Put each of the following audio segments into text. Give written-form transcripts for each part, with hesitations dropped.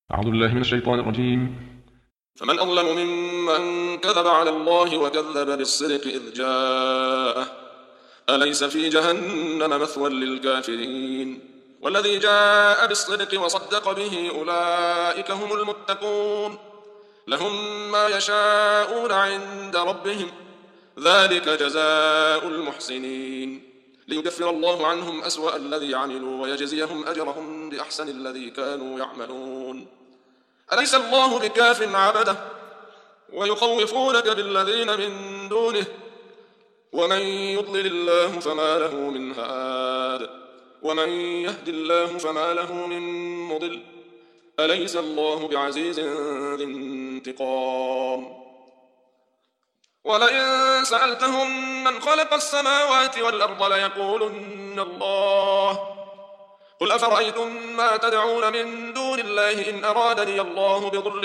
أعوذ بالله من الشيطان الرجيم. فمن أظلم ممن كذب على الله وكذب بالصدق إذ جاءه أليس في جهنم مثوى للكافرين والذي جاء بالصدق وصدق به أولئك هم المتقون لهم ما يشاءون عند ربهم ذلك جزاء المحسنين ليكفر الله عنهم أسوأ الذي عملوا ويجزيهم أجرهم بأحسن الذي كانوا يعملون أليس الله بكاف عبده ويخوفونك بالذين من دونه ومن يضلل الله فما له من هاد ومن يهد الله فما له من مضل أليس الله بعزيز ذي انتقام ولئن سألتهم من خلق السماوات والأرض ليقولن الله قل أفرأيتم ما تدعون من دون الله إن أرادني الله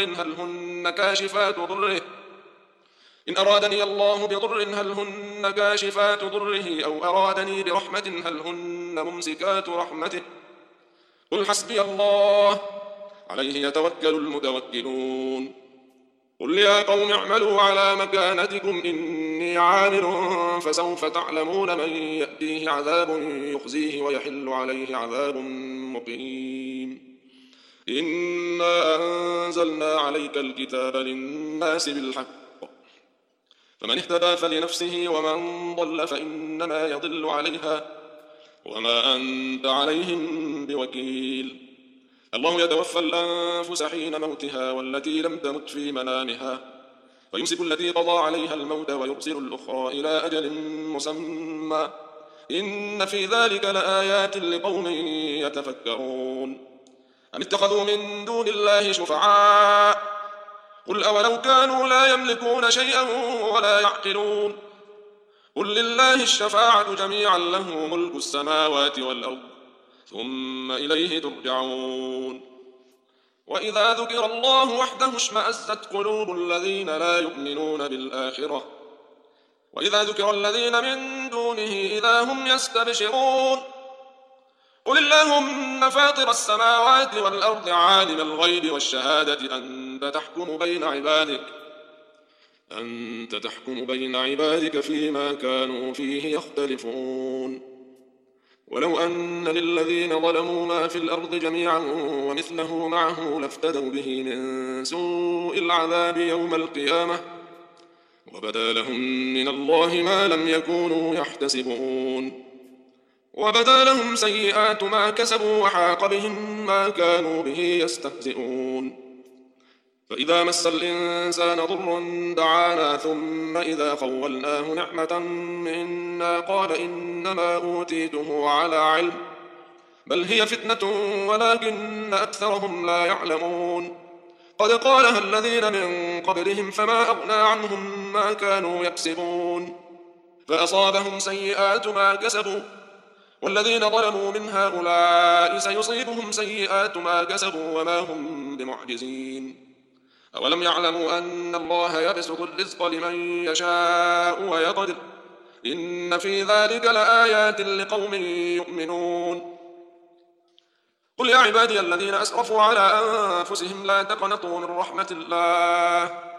بضر هل هن كاشفات ضره أو أرادني برحمة هل هن ممسكات رحمته قل حسبي الله عليه يتوكل المتوكلون قل يا قوم اعملوا على مكانتكم إني عامل فسوف تعلمون من يأتيه عذاب يخزيه ويحل عليه عذاب مقيم إنا أنزلنا عليك الكتاب للناس بالحق فمن اهتدى فلنفسه ومن ضل فإنما يضل عليها وما أنت عليهم بوكيل الله يتوفى الأنفس حين موتها والتي لم تمت في منامها ويمسك التي قضى عليها الموت ويرسل الأخرى إلى أجل مسمى إن في ذلك لآيات لقوم يتفكرون أم اتخذوا من دون الله شفعاء قل أولو كانوا لا يملكون شيئا ولا يعقلون قل لله الشفاعة جميعا له ملك السماوات والأرض ثم إليه ترجعون وإذا ذكر الله وحده اشمأزت قلوب الذين لا يؤمنون بالآخرة وإذا ذكر الذين من دونه إذا هم يستبشرون قل اللهم فاطر السماوات والأرض عالم الغيب والشهادة أنت تحكم بين عبادك فيما كانوا فيه يختلفون ولو أن للذين ظلموا ما في الأرض جميعا ومثله معه لافتدوا به من سوء العذاب يوم القيامة وبدا لهم من الله ما لم يكونوا يحتسبون وبدا لهم سيئات ما كسبوا وحاق بهم ما كانوا به يستهزئون فإذا مس الإنسان ضر دعانا ثم إذا خولناه نعمة منا قال إنما أوتيته على علم بل هي فتنة ولكن أكثرهم لا يعلمون قد قالها الذين من قبلهم فما أغنى عنهم ما كانوا يكسبون فأصابهم سيئات ما كسبوا والذين ظلموا من هؤلاء سيصيبهم سيئات ما كسبوا وما هم بمعجزين أولم يعلموا أن الله يبسط الرزق لمن يشاء ويقدر إن في ذلك لآيات لقوم يؤمنون قل يا عبادي الذين أسرفوا على أنفسهم لا تقنطوا من رحمة الله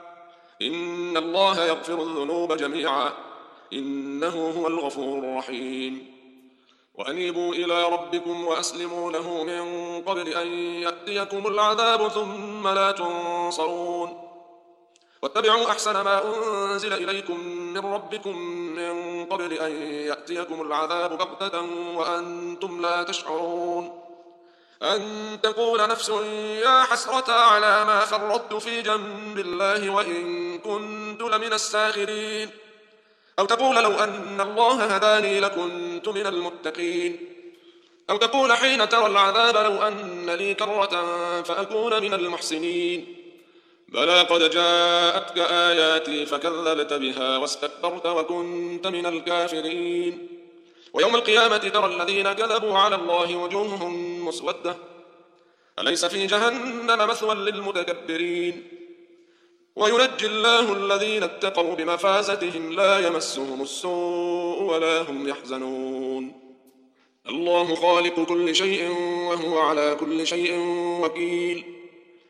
إن الله يغفر الذنوب جميعا إنه هو الغفور الرحيم وأنيبوا إلى ربكم وأسلموا له من قبل أن يأتيكم العذاب ثم لا تنصرون واتبعوا أحسن ما أنزل إليكم من ربكم من قبل أن يأتيكم العذاب بغتة وأنتم لا تشعرون أن تقول نفس يا حسرة على ما فرطت في جنب الله وإن كنت لمن الساخرين أو تقول لو أن الله هداني لكنت من المتقين أو تقول حين ترى العذاب لو أن لي كرة فأكون من المحسنين بلى قد جاءتك آياتي فكذبت بها واستكبرت وكنت من الكافرين ويوم القيامة ترى الذين كذبوا على الله وجوههم مسودة أليس في جهنم مثوى للمتكبرين وينجي الله الذين اتقوا بمفازتهم لا يمسهم السوء ولا هم يحزنون الله خالق كل شيء وهو على كل شيء وكيل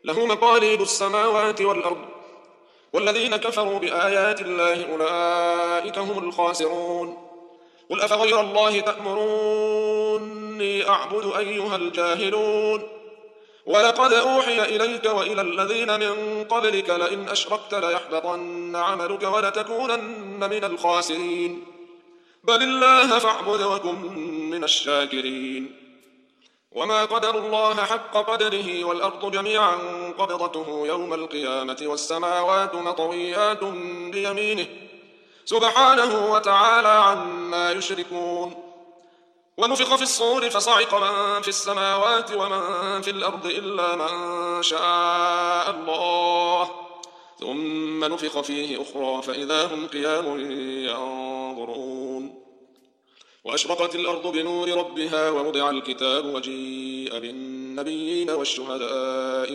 له مقاليد السماوات والأرض والذين كفروا بآيات الله أولئك هم الخاسرون قل أفغير الله تأمروني أعبد أيها الجاهلون ولقد أوحي إليك وإلى الذين من قبلك لئن أشركت ليحبطن عملك ولتكونن من الخاسرين بل الله فاعبد وكن من الشاكرين وما قدروا الله حق قدره والأرض جميعا قبضته يوم القيامة والسماوات مطويات بيمينه سبحانه وتعالى عما يشركون ونفخ في الصور فصعق من في السماوات ومن في الأرض إلا من شاء الله ثم نفخ فيه أخرى فإذا هم قيام ينظرون وأشرقت الأرض بنور ربها ووضع الكتاب وجيء بالنبيين والشهداء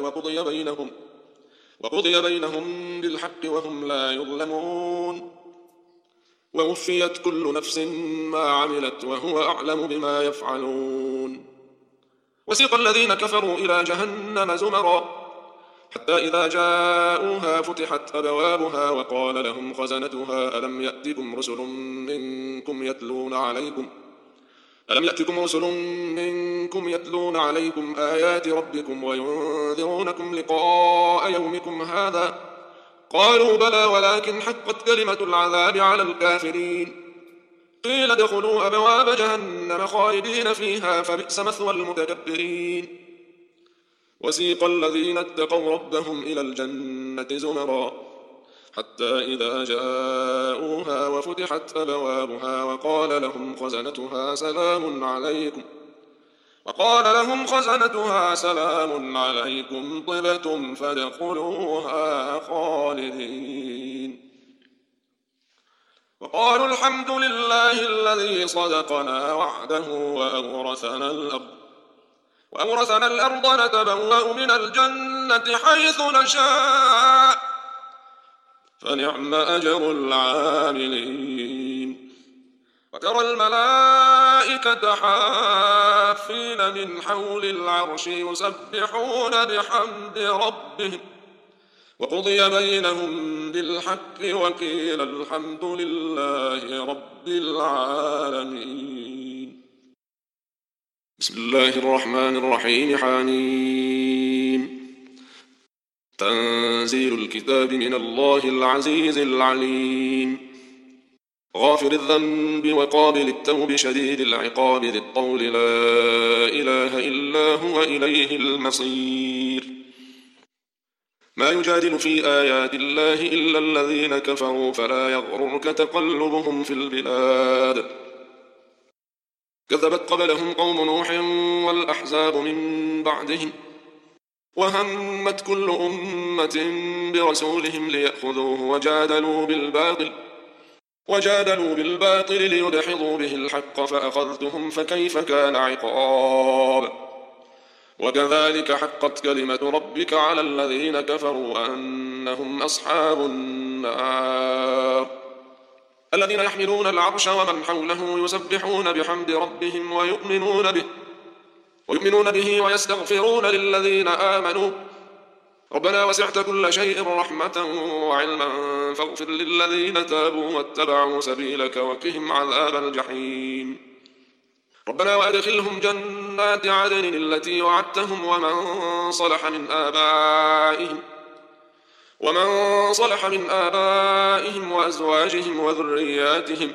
وقضي بينهم بالحق وهم لا يظلمون ووفيت كل نفس ما عملت وهو أعلم بما يفعلون وسيق الذين كفروا إلى جهنم زمرا حتى إذا جاءوها فتحت أبوابها وقال لهم خزنتها ألم يأتكم رسل منكم يتلون عليكم آيات ربكم وينذرونكم لقاء يومكم هذا قالوا بلى ولكن حقت كلمة العذاب على الكافرين قيل ادخلوا أبواب جهنم خالدين فيها فبئس مثوى المتكبرين وسيق الذين اتقوا ربهم إلى الجنة زمرا حتى إذا جاءوها وفتحت أبوابها وقال لهم خزنتها سلام عليكم طبتم فادخلوها خالدين وقالوا الحمد لله الذي صدقنا وعده وأورثنا الأرض نتبوأ من الجنة حيث نشاء فنعم أجر العاملين وترى الملائكة حافين من حول العرش يسبحون بحمد ربهم وقضي بينهم بالحق وقيل الحمد لله رب العالمين بسم الله الرحمن الرحيم حميم تنزيل الكتاب من الله العزيز العليم غافر الذنب وقابل التوب شديد العقاب ذي الطول لا إله إلا هو إليه المصير ما يجادل في آيات الله إلا الذين كفروا فلا يغررك تقلبهم في البلاد كذبت قبلهم قوم نوح والأحزاب من بعدهم وهمت كل أمة برسولهم ليأخذوه وجادلوا بالباطل ليدحضوا به الحق فأخذتهم فكيف كان عقاب وكذلك حقت كلمة ربك على الذين كفروا أنهم أصحاب النار الذين يحملون العرش ومن حوله يسبحون بحمد ربهم ويؤمنون به ويستغفرون للذين آمنوا ربنا وسعت كل شيء رحمة وعلما فاغفر للذين تابوا واتبعوا سبيلك وقهم عذاب الجحيم ربنا وأدخلهم جنات عدن التي وعدتهم ومن صلح من آبائهم وأزواجهم وذرياتهم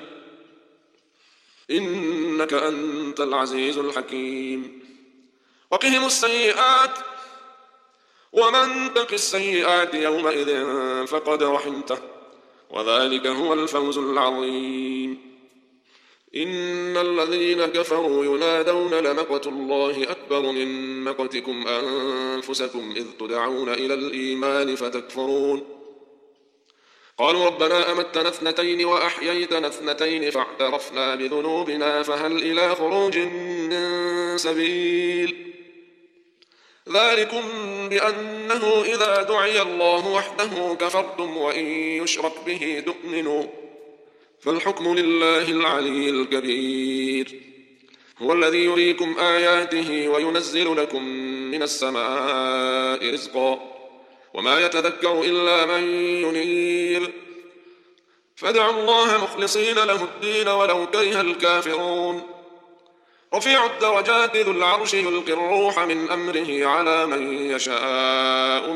إنك أنت العزيز الحكيم وقهم السيئات ومن تق السيئات يومئذ فقد رحمته وذلك هو الفوز العظيم إن الذين كفروا ينادون لمقت الله أكبر من مقتكم أنفسكم إذ تدعون إلى الإيمان فتكفرون قالوا ربنا أمتنا اثنتين وأحييتنا اثنتين فاعترفنا بذنوبنا فهل إلى خروج من سبيل ذلكم بأنه إذا دعي الله وحده كفرتم وإن يشرك به تؤمنوا فالحكم لله العلي الكبير هو الذي يريكم آياته وينزل لكم من السماء رزقا وما يتذكر إلا من ينيب فادعوا الله مخلصين له الدين ولو كره الكافرون رفيع الدرجات ذو العرش يلقي الروح من أمره على من يشاء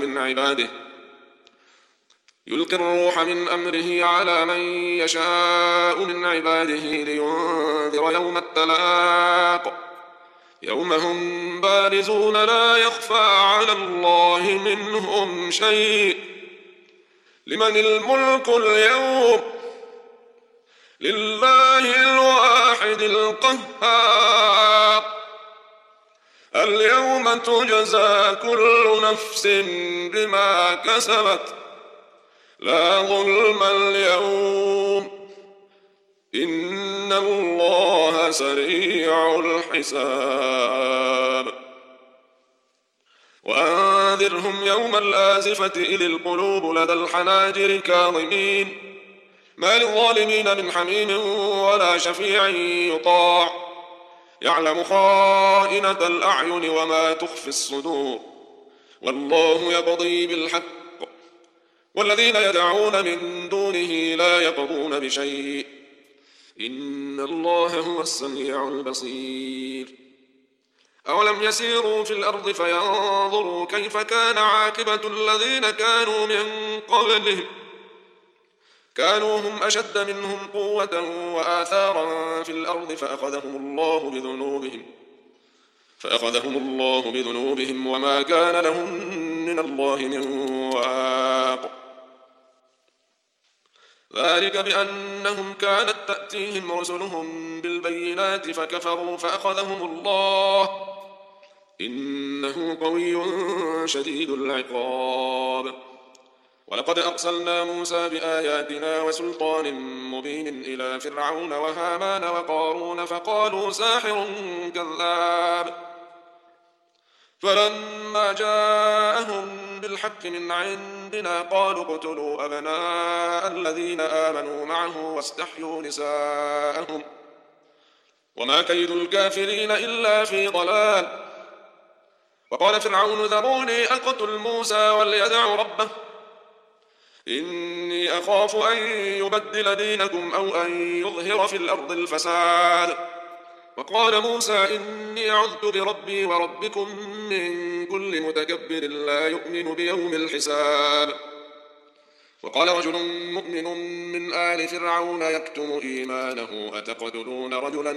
من عباده لينذر يوم التلاق يوم هم بارزون لا يخفى على الله منهم شيء لمن الملك اليوم لله الواحد القهار اليوم تجزى كل نفس بما كسبت لا ظلم اليوم إن الله سريع الحساب وأنذرهم يوم الآزفة إذ القلوب لدى الحناجر كاظمين ما للظالمين من حميم ولا شفيع يطاع يعلم خائنة الأعين وما تخفي الصدور والله يقضي بالحق والذين يدعون من دونه لا يقضون بشيء إن الله هو السميع البصير أولم يسيروا في الأرض فينظروا كيف كان عاقبة الذين كانوا من قبلهم كانوا هم أشد منهم قوة وآثارا في الأرض فأخذهم الله بذنوبهم وما كان لهم من الله من واق ذلك بأنهم كانت تأتيهم رسلهم بالبينات فكفروا فأخذهم الله إنه قوي شديد العقاب ولقد أرسلنا موسى بآياتنا وسلطان مبين إلى فرعون وهامان وقارون فقالوا ساحر كذاب فلما جاءهم بالحق من عندنا قالوا اقتلوا أبناء الذين آمنوا معه واستحيوا نساءهم وما كيد الكافرين إلا في ضلال وقال فرعون ذروني أقتل موسى وليدع ربه إني أخاف أن يبدل دينكم أو أن يظهر في الأرض الفساد وقال موسى إني عذت بربي وربكم من كل متكبر لا يؤمن بيوم الحساب وقال رجل مؤمن من آل فرعون يكتم إيمانه أتقتلون رجلا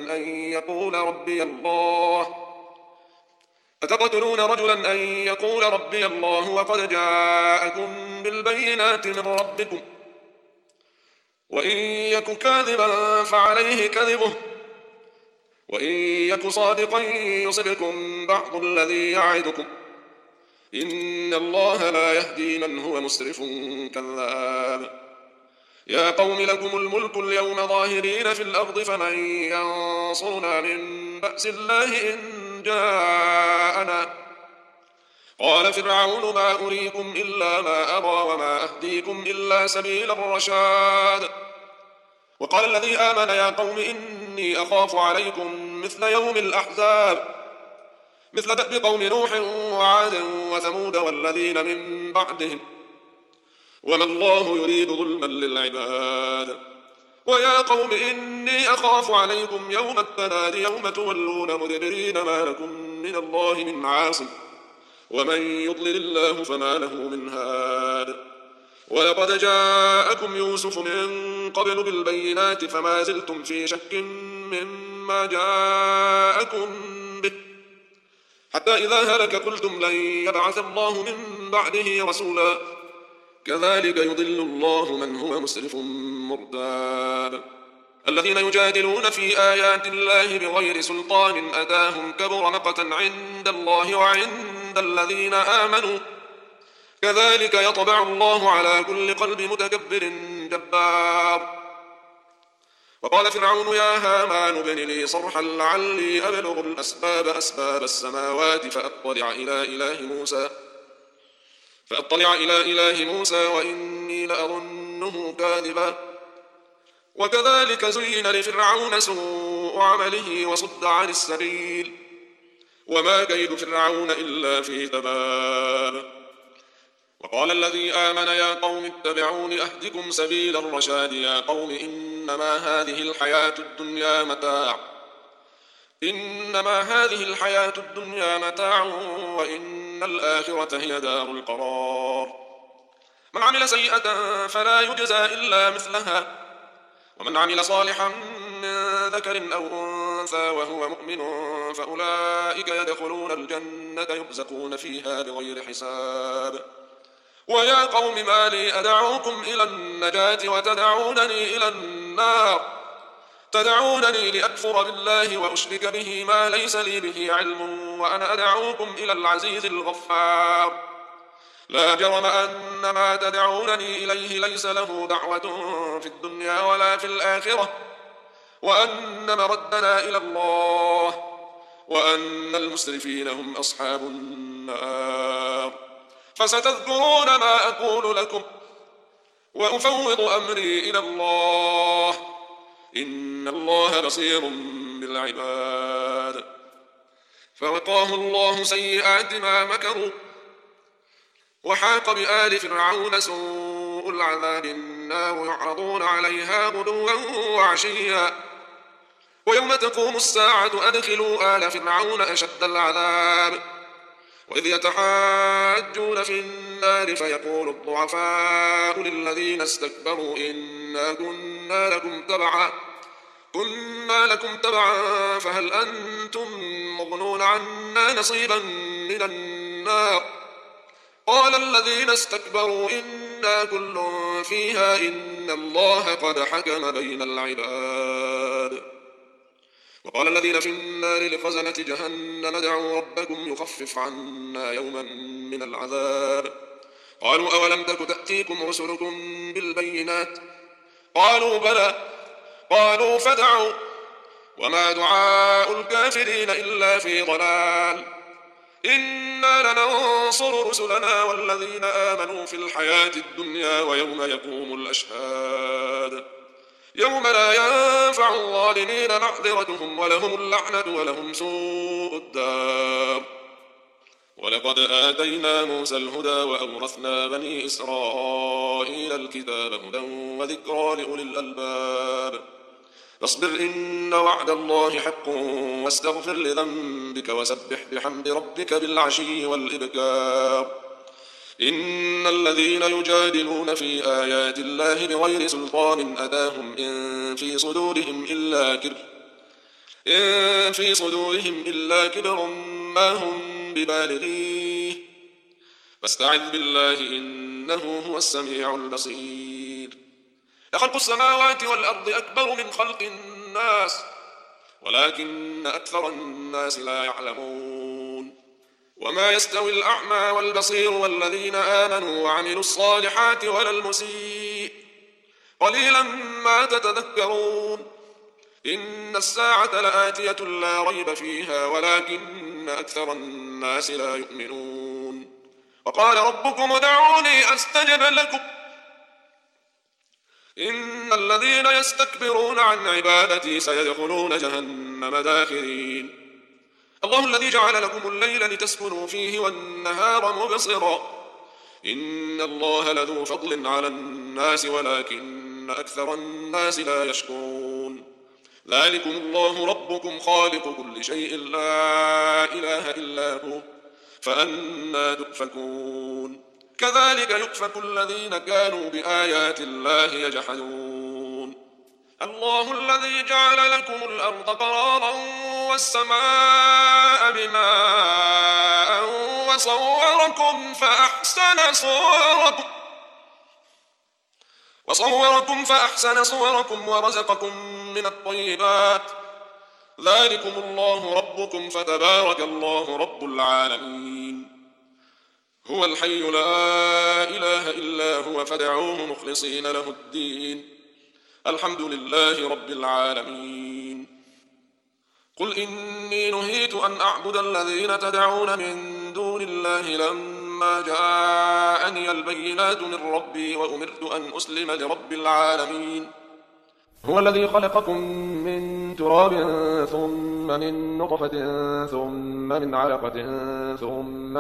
أن يقول ربي الله وقد جاءكم بالبينات من ربكم وإن يك كاذبا فعليه كذبه وإن يك صادقا يصبكم بعض الذي يعدكم إن الله لا يهدي من هو مسرف كذاب يا قوم لكم الملك اليوم ظاهرين في الأرض فمن ينصرنا من بأس الله إن جاءنا قال فرعون ما أريكم إلا ما أرى وما أهديكم إلا سبيل الرشاد وقال الذي آمن يا قوم إني أخاف عليكم مثل يوم الأحزاب مثل دأب قوم نوح وعاد وثمود والذين من بعدهم وما الله يريد ظلما للعباد ويا قوم إني أخاف عليكم يوم التناد يوم تولون مدبرين ما لكم من الله من عاصم ومن يضلل الله فما له من هاد ولقد جاءكم يوسف من قبل بالبينات فما زلتم في شك مما جاءكم به حتى إذا هلك قلتم لن يبعث الله من بعده رسولا كذلك يضل الله من هو مسرف مرتاب الذين يجادلون في آيات الله بغير سلطان أتاهم كبر مقتا عند الله وعند الذين آمنوا كذلك يطبع الله على كل قلب متكبر جبار وقال فرعون يا هامان ابن لي صرحا لعلي أبلغ أسباب السماوات فأطلع إلى إله موسى وإني لأظنه كاذبا وكذلك زين لفرعون سوء سوء عمله وصد عن السبيل وما كيد فرعون إلا في تباب. وقال الذي آمن يا قوم اتبعون أهدكم سبيل الرشاد يا قوم إنما هذه الحياة الدنيا متاع وإن الآخرة هي دار القرار. من عمل سيئة فلا يجزى إلا مثلها ومن عمل صالحا من ذكر أو أنثى وهو مؤمن فأولئك يدخلون الجنة يرزقون فيها بغير حساب. ويا قوم ما لي أدعوكم إلى النجاة وتدعونني إلى النار تدعونني لأكفر بالله وأشرك به ما ليس لي به علم وأنا أدعوكم إلى العزيز الغفار. لا جرم أن ما تدعونني إليه ليس له دعوة في الدنيا ولا في الآخرة وأن مردنا إلى الله وأن المسرفين هم أصحاب النار. فستذكرون ما أقول لكم وأفوض أمري إلى الله إن الله بصير بالعباد. فوقاه الله سيئات ما مكروا وحاق بآل فرعون سوء العذاب النار يعرضون عليها غدوا وعشيا ويوم تقوم الساعة أدخلوا آل فرعون أشد العذاب وإذ يتحاجون في النار فيقول الضعفاء للذين استكبروا إنا كنا لكم تبعا فهل أنتم مغنون عنا نصيبا من النار قال الذين استكبروا إنا كل فيها إن الله قد حكم بين العباد. وقال الذين في النار لخزنة جهنم ادعوا ربكم يخفف عنا يوما من العذاب قالوا أولم تك تأتيكم رسلكم بالبينات قالوا بلى قالوا فادعوا وما دعاء الكافرين إلا في ضلال إنا لننصر رسلنا والذين آمنوا في الحياة الدنيا ويوم يقوم الأشهاد يوم لا ينفع الظالمين معذرتهم ولهم اللعنة ولهم سوء الدار. ولقد آتينا موسى الهدى وأورثنا بني إسرائيل الكتاب هدى وذكرى لأولي الألباب. فاصبر إن وعد الله حق واستغفر لذنبك وسبح بحمد ربك بالعشي والإبكار. إن الذين يجادلون في آيات الله بغير سلطان أتاهم إن في صدورهم إلا كبر ما هم ببالغيه فاستعذ بالله إنه هو السميع البصير. لخلق السماوات والأرض أكبر من خلق الناس ولكن أكثر الناس لا يعلمون. وما يستوي الأعمى والبصير والذين آمنوا وعملوا الصالحات ولا المسيء قليلا ما تتذكرون. إن الساعة لآتية لا ريب فيها ولكن أكثر الناس لا يؤمنون. وقال ربكم ادعوني أستجب لكم إن الذين يستكبرون عن عبادتي سيدخلون جهنم داخرين. الله الذي جعل لكم الليل لتسكنوا فيه والنهار مبصرا إن الله لذو فضل على الناس ولكن أكثر الناس لا يشكرون. ذلكم الله ربكم خالق كل شيء لا إله إلا هو فأنى تؤفكون. كذلك يؤفك الذين كانوا بآيات الله يجحدون. الله الذي جعل لكم الأرض قرارا والسماء بناء وصوركم فأحسن صوركم ورزقكم من الطيبات. ذلكم الله ربكم فتبارك الله رب العالمين. هو الحي لا إله إلا هو فادعوه مخلصين له الدين الحمد لله رب العالمين. قل إني نهيت أن أعبد الذين تدعون من دون الله لما جاءني البينات من ربي وأمرت أن أسلم لرب العالمين. هو الذي خلقكم من تراب ثم من نطفة ثم من علقة ثم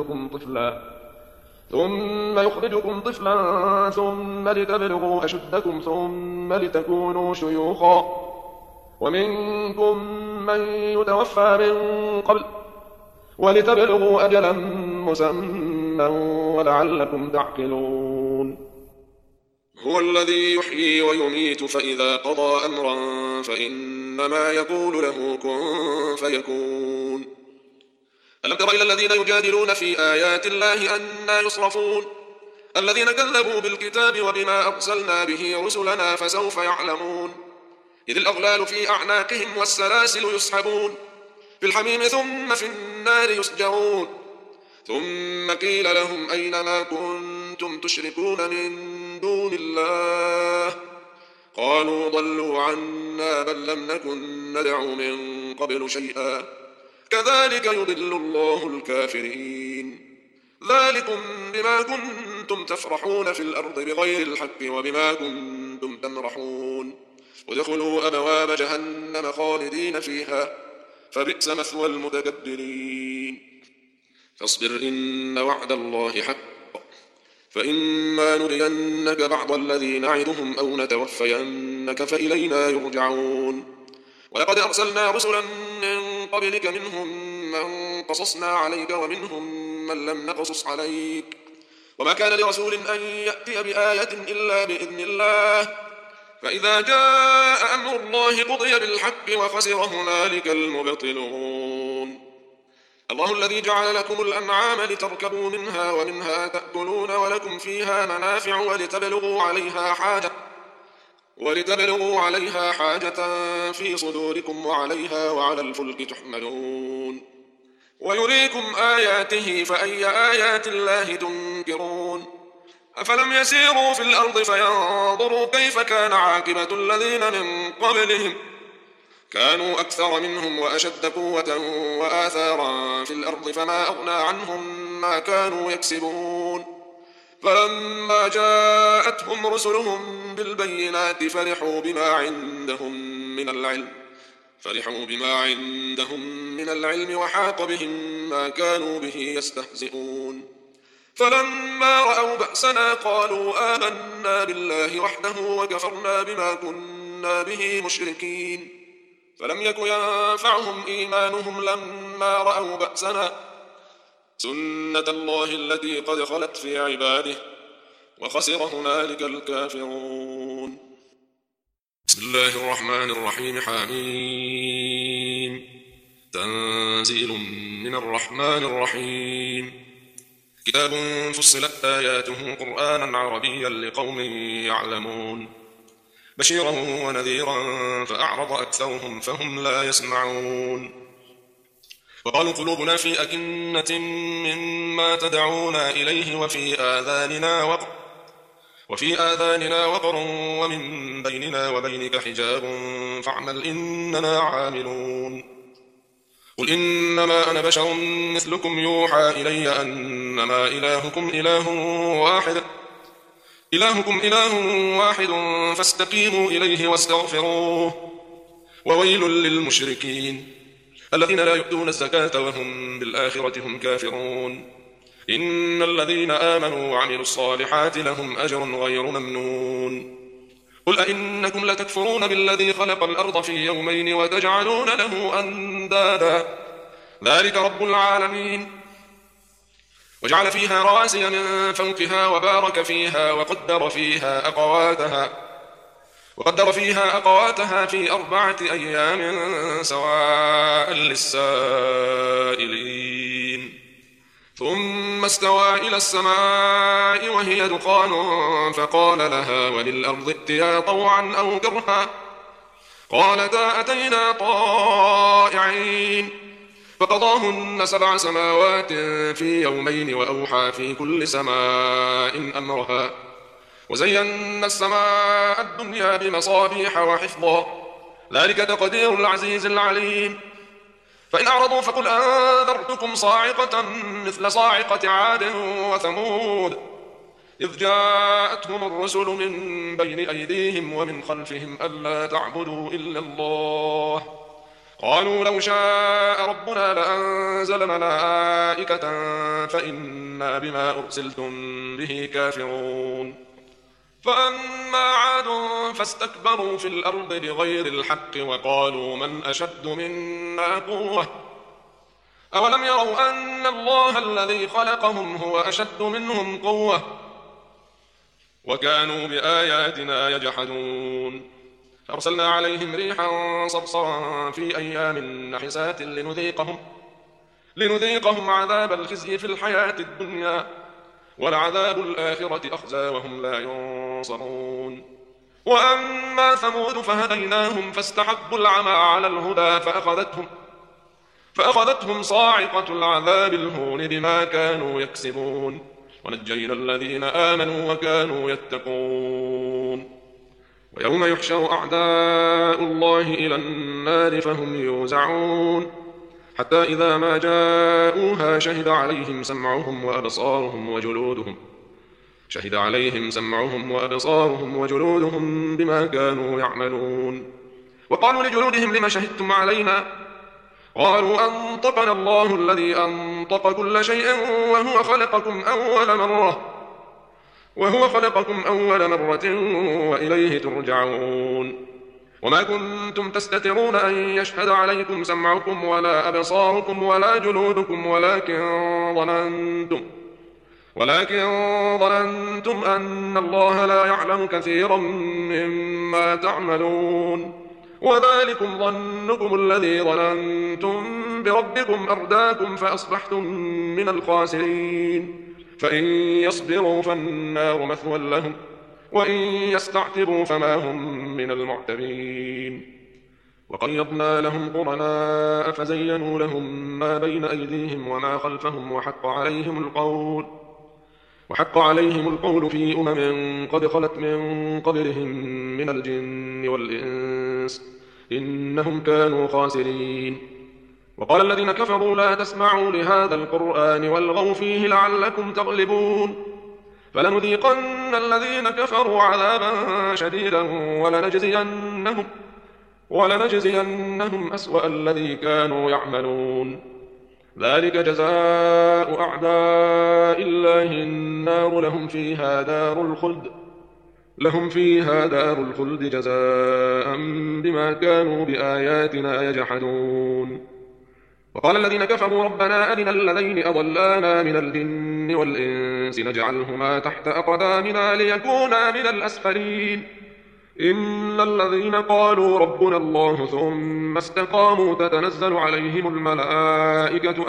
يخرجكم طفلا ثم لتبلغوا أشدكم ثم لتكونوا شيوخا ومنكم من يتوفى من قبل ولتبلغوا أجلا مسمى ولعلكم تعقلون. هو الذي يحيي ويميت فإذا قضى أمرا فإنما يقول له كن فيكون. ألم تر إلى الذين يجادلون في آيات الله أنى يصرفون الذين كذبوا بالكتاب وبما أرسلنا به رسلنا فسوف يعلمون إذ الأغلال في أعناقهم والسلاسل يسحبون في الحميم ثم في النار يسجرون ثم قيل لهم أين ما كنتم تشركون من دون الله قالوا ضلوا عنا بل لم نكن ندعو من قبل شيئا كذلك يضل الله الكافرين. ذلكم بما كنتم تفرحون في الأرض بغير الحق وبما كنتم تمرحون ودخلوا أبواب جهنم خالدين فيها فبئس مثوى المتكبرين. فاصبر إن وعد الله حق فإما نرينك بعض الذي نعدهم أو نتوفينك فإلينا يرجعون. ولقد أرسلنا رسلا من قبلك منهم من قصصنا عليك ومنهم من لم نقصص عليك وما كان لرسول أن يأتي بآية إلا بإذن الله فإذا جاء أمر الله قضي بالحق وخسر هنالك المبطلون. الله الذي جعل لكم الأنعام لتركبوا منها ومنها تأكلون ولكم فيها منافع ولتبلغوا عليها حاجة في صدوركم وعليها وعلى الفلك تحملون ويريكم آياته فأي آيات الله تنكرون. أفلم يسيروا في الأرض فينظروا كيف كان عاقبة الذين من قبلهم كانوا أكثر منهم وأشد قوة وآثارا في الأرض فما أغنى عنهم ما كانوا يكسبون فلما جاءتهم رسلهم بالبينات فرحوا بما عندهم من العلم وحاق بهم ما كانوا به يستهزئون. فلما رأوا بأسنا قالوا آمنا بالله وحده وكفرنا بما كنا به مشركين فلم يك ينفعهم إيمانهم لما رأوا بأسنا سنة الله التي قد خلت في عباده وخسر هنالك الكافرون. بسم الله الرحمن الرحيم حميم تنزيل من الرحمن الرحيم كتاب فصلت آياته قرآنا عربيا لقوم يعلمون بشيرا ونذيرا فأعرض أكثرهم فهم لا يسمعون وقالوا قلوبنا في أكنة مما تدعونا إليه وفي آذاننا وقر ومن بيننا وبينك حجاب فاعمل إننا عاملون. قل إنما أنا بشر مثلكم يوحى إلي أنما إلهكم إله واحد فاستقيموا إليه واستغفروه وويل للمشركين الذين لا يؤتون الزكاة وهم بالآخرة هم كافرون. إن الذين آمنوا وعملوا الصالحات لهم أجر غير ممنون. قل أئنكم لتكفرون بالذي خلق الأرض في يومين وتجعلون له أندادا ذلك رب العالمين وجعل فيها رواسي من فوقها وبارك فيها وقدر فيها أقواتها في 4 أيام سواء للسائلين ثم استوى إلى السماء وهي دخان فقال لها وللأرض ائتيا طوعا أو كرها قالتا أتينا طائعين فقضاهن 7 سماوات في يومين وأوحى في كل سماء أمرها وزينا السماء الدنيا بمصابيح وحفظا ذلك تقدير العزيز العليم. فإن أعرضوا فقل أنذرتكم صاعقة مثل صاعقة عاد وثمود إذ جاءتهم الرسل من بين أيديهم ومن خلفهم ألا تعبدوا إلا الله قالوا لو شاء ربنا لأنزل ملائكة فإنا بما أرسلتم به كافرون فأما عاد فاستكبروا في الأرض بغير الحق وقالوا من أشد منا قوة أولم يروا أن الله الذي خلقهم هو أشد منهم قوة وكانوا بآياتنا يجحدون فأرسلنا عليهم ريحا صرصرا في أيام نحسات لنذيقهم عذاب الخزي في الحياة الدنيا ولعذاب الآخرة أخزى وهم لا ينصرون وأما ثمود فهديناهم فاستحبوا العمى على الهدى فأخذتهم صاعقة العذاب الهون بما كانوا يكسبون ونجينا الذين آمنوا وكانوا يتقون ويوم يحشر أعداء الله إلى النار فهم يوزعون حتى إذا ما جاءوها شهد عليهم سمعهم وأبصارهم بما كانوا يعملون وقالوا لجلودهم لما شهدتم علينا قالوا أنطقنا الله الذي أنطق كل شيء وهو خلقكم أول مرة وإليه ترجعون وما كنتم تستترون أن يشهد عليكم سمعكم ولا أبصاركم ولا جلودكم ولكن ظننتم أن الله لا يعلم كثيرا مما تعملون وذلكم ظنكم الذي ظننتم بربكم أرداكم فأصبحتم من الخاسرين فإن يصبروا فالنار مثوى لهم وإن يستعتبوا فما هم من المعتبين وقيضنا لهم قرناء فزينوا لهم ما بين أيديهم وما خلفهم وحق عليهم القول في قد خلت من قبلهم من الجن والإنس إنهم كانوا خاسرين وقال الذين كفروا لا تسمعوا لهذا القرآن والغوا فيه لعلكم تغلبون فلنذيقن الذين كفروا عذابا شديدا ولنجزينهم أسوأ الذي كانوا يعملون ذلك جزاء أعداء الله النار لهم فيها دار الخلد جزاء بما كانوا بآياتنا يجحدون وقال الذين كفروا ربنا أرنا الذين أضلانا من الجن والإنس نجعلهما تحت أقدامنا ليكونا من الأسفلين إن الذين قالوا ربنا الله ثم استقاموا تتنزل عليهم الملائكة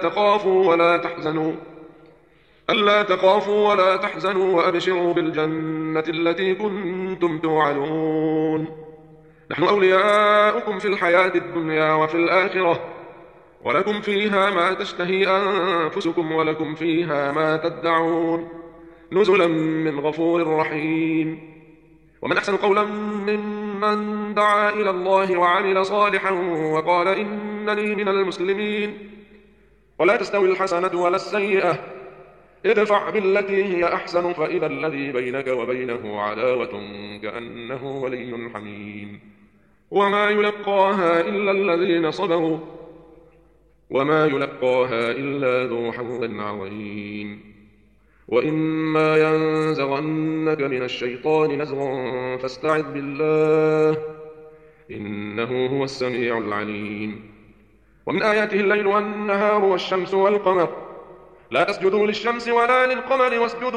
ألا تخافوا ولا تحزنوا وأبشروا بالجنة التي كنتم توعدون نحن أولياؤكم في الحياة الدنيا وفي الآخرة ولكم فيها ما تشتهي أنفسكم ولكم فيها ما تدعون نزلا من غفور رحيم ومن أحسن قولا ممن دعا إلى الله وعمل صالحا وقال إنني من المسلمين ولا تستوي الحسنة ولا السيئة ادفع بالتي هي أحسن فإذا الذي بينك وبينه عداوة كأنه ولي حميم وما يلقاها إلا الذين صبروا وما يلقاها إلا ذو حظ عظيم وإما ينزغنك من الشيطان نزغ فاستعذ بالله إنه هو السميع العليم ومن آياته الليل والنهار والشمس والقمر لا تسجدوا للشمس ولا للقمر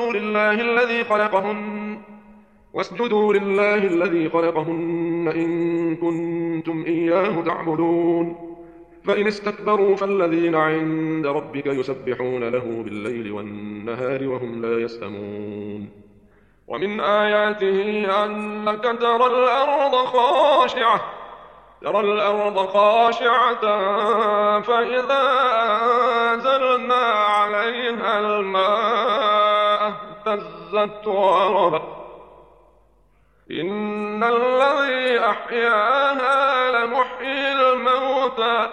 واسجدوا لله الذي خلقهن إن كنتم إياه تعبدون فإن استكبروا فالذين عند ربك يسبحون له بالليل والنهار وهم لا يسأمون ومن آياته أنك ترى الأرض خاشعة فإذا أنزلنا عليها الماء اهتزت وربت إن الذي أحياها لمحيي الموتى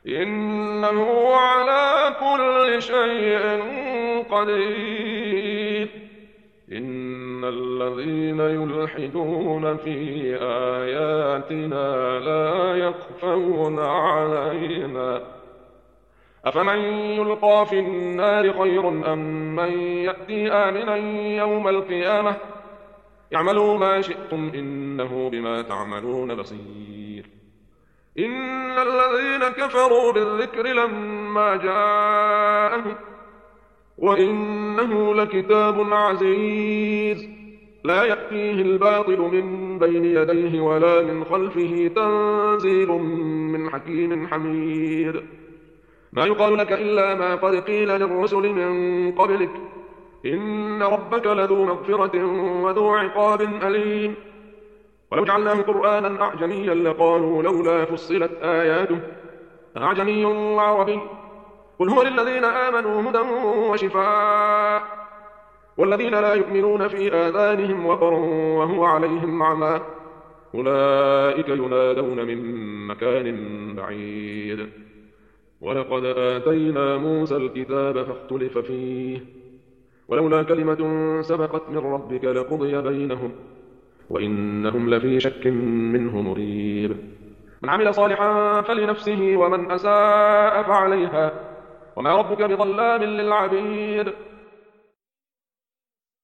إنه على كل شيء قدير بصير إن الذين يلحدون في آياتنا لا يخفون علينا أفمن يلقى في النار خير أم من يأتي آمنا يوم القيامة اعملوا ما شئتم إنه بما تعملون بصير إن الذين كفروا بالذكر لما جاءهم وإنه لكتاب عزيز لا يأتيه الباطل من بين يديه ولا من خلفه تنزيل من حكيم حميد ما يقال لك إلا ما قد قيل للرسل من قبلك إن ربك لذو مغفرة وذو عقاب أليم ولو جعلناه قرآنا أعجميا لقالوا لولا فصلت آياته أعجمي وعربي قل هو للذين آمنوا هدى وشفاء والذين لا يؤمنون في آذانهم وقر وهو عليهم عمى أولئك ينادون من مكان بعيد ولقد آتينا موسى الكتاب فاختلف فيه ولولا كلمة سبقت من ربك لقضي بينهم وإنهم لفي شك منه مريب من عمل صالحا فلنفسه ومن أساء فعليها وما ربك بظلام للعبيد